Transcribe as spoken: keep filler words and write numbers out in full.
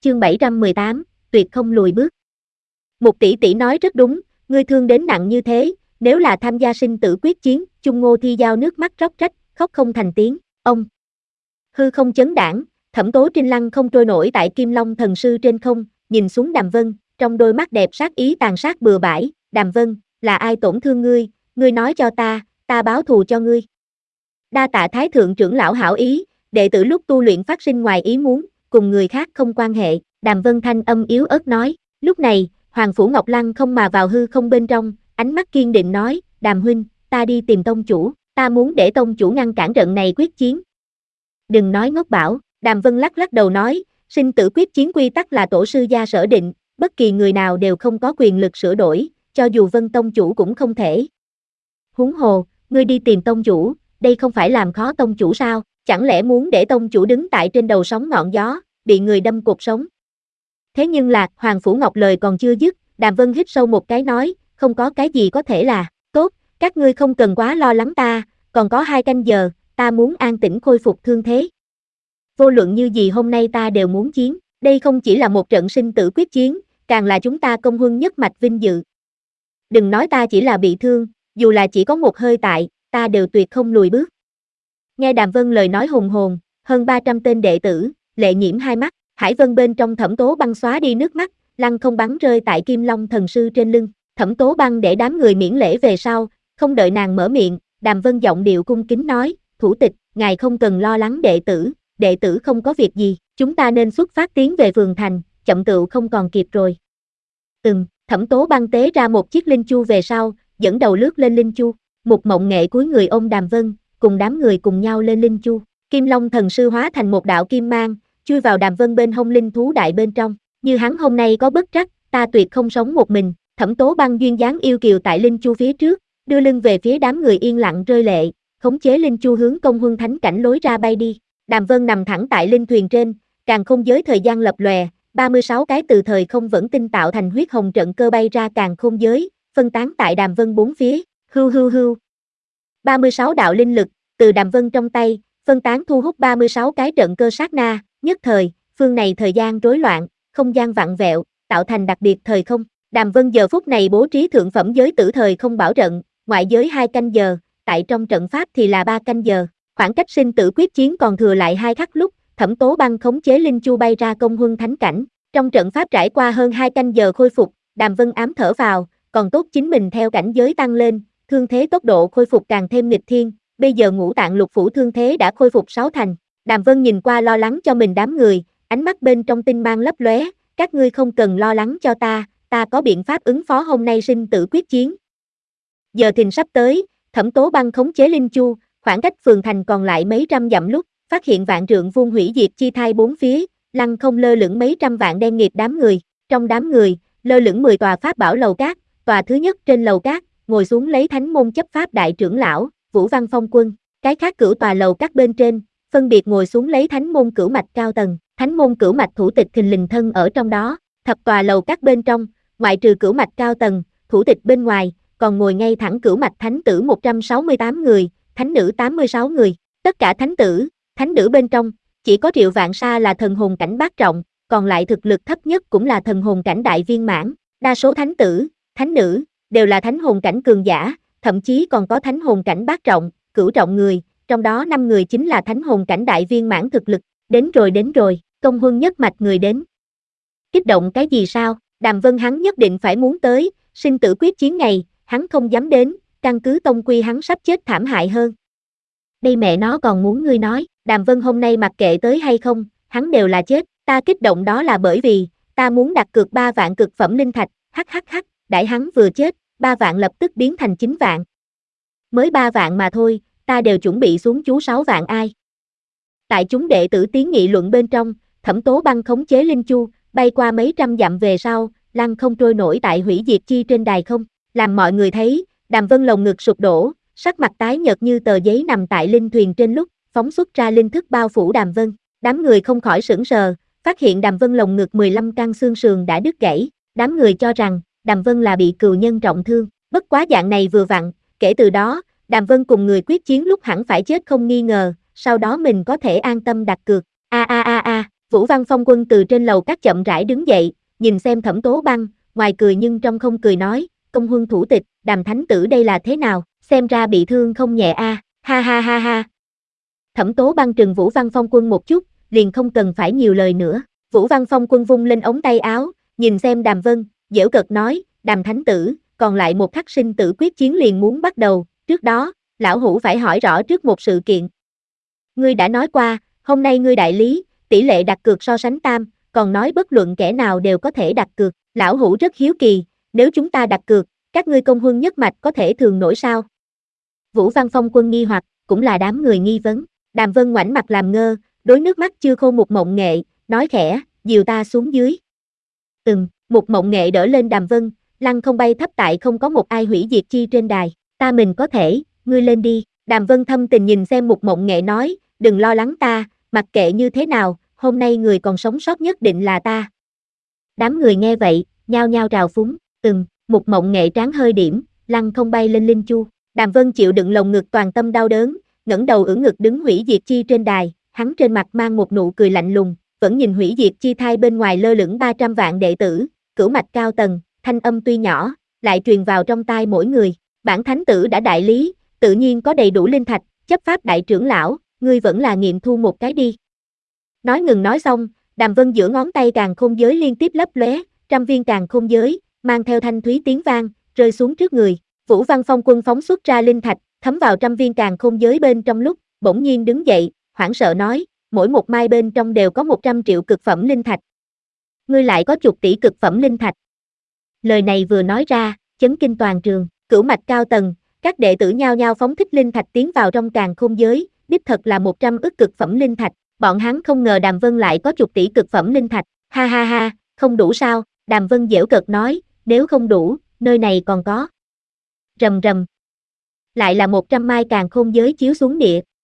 chương bảy trăm mười tám, tuyệt không lùi bước. Một tỷ tỷ nói rất đúng, ngươi thương đến nặng như thế, nếu là tham gia sinh tử quyết chiến, Chung Ngô Thi Giao nước mắt róc rách, khóc không thành tiếng. Ông hư không chấn đãng, Thẩm Tố Trinh lăng không trôi nổi tại Kim Long thần sư trên không, nhìn xuống Đàm Vân, trong đôi mắt đẹp sát ý tàn sát bừa bãi. Đàm Vân, là ai tổn thương ngươi, ngươi nói cho ta, ta báo thù cho ngươi. Đa tạ Thái thượng trưởng lão hảo ý, đệ tử lúc tu luyện phát sinh ngoài ý muốn, cùng người khác không quan hệ. Đàm Vân thanh âm yếu ớt nói. Lúc này, Hoàng Phủ Ngọc Lăng không mà vào hư không bên trong, ánh mắt kiên định nói, Đàm huynh, ta đi tìm tông chủ, ta muốn để tông chủ ngăn cản trận này quyết chiến. Đừng nói ngốc bảo, Đàm Vân lắc lắc đầu nói, sinh tử quyết chiến quy tắc là tổ sư gia sở định, bất kỳ người nào đều không có quyền lực sửa đổi, cho dù Vân tông chủ cũng không thể. Huống hồ, ngươi đi tìm tông chủ, đây không phải làm khó tông chủ sao, chẳng lẽ muốn để tông chủ đứng tại trên đầu sóng ngọn gió, bị người đâm cột sống. Thế nhưng là, Hoàng Phủ Ngọc lời còn chưa dứt, Đàm Vân hít sâu một cái nói, không có cái gì có thể là, tốt, các ngươi không cần quá lo lắng ta, còn có hai canh giờ, ta muốn an tĩnh khôi phục thương thế. Vô luận như gì hôm nay ta đều muốn chiến, đây không chỉ là một trận sinh tử quyết chiến, càng là chúng ta công huân nhất mạch vinh dự. Đừng nói ta chỉ là bị thương, dù là chỉ có một hơi tại, ta đều tuyệt không lùi bước. Nghe Đàm Vân lời nói hùng hồn, hơn ba trăm tên đệ tử, lệ nhiễm hai mắt, Hải Vân bên trong Thẩm Tố Băng xóa đi nước mắt, lăng không bắn rơi tại Kim Long thần sư trên lưng. Thẩm Tố Băng để đám người miễn lễ về sau, không đợi nàng mở miệng, Đàm Vân giọng điệu cung kính nói, thủ tịch, ngài không cần lo lắng đệ tử, đệ tử không có việc gì, chúng ta nên xuất phát tiến về phường thành, chậm tựu không còn kịp rồi. Ừm, Thẩm Tố Băng tế ra một chiếc linh chu về sau, dẫn đầu lướt lên linh chu, Mục Mộng Nghệ cúi người ôm Đàm Vân, cùng đám người cùng nhau lên linh chu. Kim Long thần sư hóa thành một đạo kim mang, chui vào Đàm Vân bên hông linh thú đại bên trong, như hắn hôm nay có bất trắc, ta tuyệt không sống một mình. Thẩm Tố Băng duyên dáng yêu kiều tại linh chu phía trước, đưa lưng về phía đám người yên lặng rơi lệ, khống chế linh chu hướng công huân thánh cảnh lối ra bay đi. Đàm Vân nằm thẳng tại linh thuyền trên, càng không giới thời gian lập lòe, ba mươi sáu cái từ thời không vẫn tinh tạo thành huyết hồng trận cơ bay ra càng không giới, phân tán tại Đàm Vân bốn phía, hưu hưu hưu. ba mươi sáu đạo linh lực, từ Đàm Vân trong tay, phân tán thu hút ba mươi sáu cái trận cơ sát na, nhất thời, phương này thời gian rối loạn, không gian vặn vẹo, tạo thành đặc biệt thời không. Đàm Vân giờ phút này bố trí thượng phẩm giới tử thời không bảo trận, ngoại giới hai canh giờ, tại trong trận pháp thì là ba canh giờ. Khoảng cách sinh tử quyết chiến còn thừa lại hai khắc lúc, Thẩm Tố Băng khống chế linh chu bay ra công huân thánh cảnh. Trong trận pháp trải qua hơn hai canh giờ khôi phục, Đàm Vân ám thở vào, còn tốt chính mình theo cảnh giới tăng lên, thương thế tốc độ khôi phục càng thêm nghịch thiên, bây giờ ngũ tạng lục phủ thương thế đã khôi phục sáu thành. Đàm Vân nhìn qua lo lắng cho mình đám người, ánh mắt bên trong tinh mang lấp lóe, các ngươi không cần lo lắng cho ta, ta có biện pháp ứng phó hôm nay sinh tử quyết chiến. Giờ thìn sắp tới, Thẩm Tố Băng khống chế linh chu, khoảng cách phường thành còn lại mấy trăm dặm lúc, phát hiện vạn trượng vuông hủy diệt chi thai bốn phía, lăng không lơ lửng mấy trăm vạn đen nghịt đám người, trong đám người, lơ lửng mười tòa pháp bảo lầu cát, tòa thứ nhất trên lầu cát, ngồi xuống lấy thánh môn chấp pháp đại trưởng lão, Vũ Văn Phong Quân, cái khác cửu tòa lầu cát bên trên, phân biệt ngồi xuống lấy thánh môn cửu mạch cao tầng, thánh môn cửu mạch thủ tịch thình lình thân ở trong đó, thập tòa lầu cát bên trong, ngoại trừ cửu mạch cao tầng, thủ tịch bên ngoài, còn ngồi ngay thẳng cửu mạch thánh tử một trăm sáu mươi tám người, thánh nữ tám mươi sáu người, tất cả thánh tử, thánh nữ bên trong, chỉ có Triệu Vạn Sa là thần hồn cảnh bát trọng, còn lại thực lực thấp nhất cũng là thần hồn cảnh đại viên mãn, đa số thánh tử, thánh nữ, đều là thánh hồn cảnh cường giả, thậm chí còn có thánh hồn cảnh bát trọng, cửu trọng người, trong đó năm người chính là thánh hồn cảnh đại viên mãn thực lực, đến rồi đến rồi, công huân nhất mạch người đến. Kích động cái gì sao, Đàm Vân hắn nhất định phải muốn tới, sinh tử quyết chiến ngày, hắn không dám đến, căn cứ tông quy hắn sắp chết thảm hại hơn. Đây mẹ nó còn muốn ngươi nói, Đàm Vân hôm nay mặc kệ tới hay không, hắn đều là chết, ta kích động đó là bởi vì, ta muốn đặt cược ba vạn cực phẩm linh thạch, hắc hắc hắc, đãi hắn vừa chết, ba vạn lập tức biến thành chín vạn. Mới ba vạn mà thôi, ta đều chuẩn bị xuống chú sáu vạn ai. Tại chúng đệ tử tiến nghị luận bên trong, Thẩm Tố Băng khống chế linh chu, bay qua mấy trăm dặm về sau, lăng không trôi nổi tại hủy diệt chi trên đài không, làm mọi người thấy, Đàm Vân lồng ngực sụp đổ, sắc mặt tái nhợt như tờ giấy nằm tại linh thuyền trên lúc, phóng xuất ra linh thức bao phủ Đàm Vân, đám người không khỏi sửng sờ, phát hiện Đàm Vân lồng ngực mười lăm căn xương sườn đã đứt gãy, đám người cho rằng, Đàm Vân là bị cừu nhân trọng thương, bất quá dạng này vừa vặn, kể từ đó, Đàm Vân cùng người quyết chiến lúc hẳn phải chết không nghi ngờ, sau đó mình có thể an tâm đặt cược, a a a a, Vũ Văn Phong Quân từ trên lầu các chậm rãi đứng dậy, nhìn xem Thẩm Tố Băng, ngoài cười nhưng trong không cười nói, công huân thủ tịch, Đàm thánh tử đây là thế nào, xem ra bị thương không nhẹ a, à. Ha ha ha ha. Thẩm Tố Băng trừng Vũ Văn Phong Quân một chút, liền không cần phải nhiều lời nữa. Vũ Văn Phong Quân vung lên ống tay áo, nhìn xem Đàm Vân, giễu cợt nói, Đàm thánh tử, còn lại một khắc sinh tử quyết chiến liền muốn bắt đầu, trước đó, lão hủ phải hỏi rõ trước một sự kiện. Ngươi đã nói qua, hôm nay ngươi đại lý, tỷ lệ đặt cược so sánh tam, còn nói bất luận kẻ nào đều có thể đặt cược, lão hủ rất hiếu kỳ, nếu chúng ta đặt cược, các ngươi công huân nhất mạch có thể thường nổi sao? Vũ Văn Phong Quân nghi hoặc, cũng là đám người nghi vấn, Đàm Vân ngoảnh mặt làm ngơ, đối nước mắt chưa khô Mục Mộng Nghệ, nói khẽ, dìu ta xuống dưới. Ừm, Mục Mộng Nghệ đỡ lên Đàm Vân, lăng không bay thấp tại không có một ai hủy diệt chi trên đài, ta mình có thể, ngươi lên đi, Đàm Vân thâm tình nhìn xem Mục Mộng Nghệ nói, đừng lo lắng ta, mặc kệ như thế nào, hôm nay người còn sống sót nhất định là ta. Đám người nghe vậy, nhao nhao trào phúng, ừm, Mục Mộng Nghệ trán hơi điểm, lăng không bay lên linh chu, Đàm Vân chịu đựng lồng ngực toàn tâm đau đớn, ngẩng đầu ưỡn ngực đứng hủy diệt chi trên đài, hắn trên mặt mang một nụ cười lạnh lùng, vẫn nhìn hủy diệt chi thai bên ngoài lơ lửng ba trăm vạn đệ tử, cửu mạch cao tầng, thanh âm tuy nhỏ, lại truyền vào trong tai mỗi người, bản thánh tử đã đại lý, tự nhiên có đầy đủ linh thạch, chấp pháp đại trưởng lão, ngươi vẫn là nghiệm thu một cái đi. Nói ngừng nói xong, Đàm Vân giữa ngón tay càn khôn giới liên tiếp lấp lóe, trăm viên càn khôn giới, mang theo thanh thúy tiếng vang, rơi xuống trước người, Vũ Văn Phong Quân phóng xuất ra linh thạch, thấm vào trăm viên càn khôn giới bên trong lúc, bỗng nhiên đứng dậy, hoảng sợ nói, mỗi một mai bên trong đều có một trăm triệu cực phẩm linh thạch. Ngươi lại có chục tỷ cực phẩm linh thạch. Lời này vừa nói ra, chấn kinh toàn trường, cửu mạch cao tầng, các đệ tử nhao nhao phóng thích linh thạch tiến vào trong càn khôn giới, đích thật là một trăm ức cực phẩm linh thạch, bọn hắn không ngờ Đàm Vân lại có chục tỷ cực phẩm linh thạch, ha ha ha, không đủ sao, Đàm Vân giễu cợt nói, nếu không đủ, nơi này còn có. Rầm rầm. Lại là một trăm mai càn khôn giới chiếu xuống địa,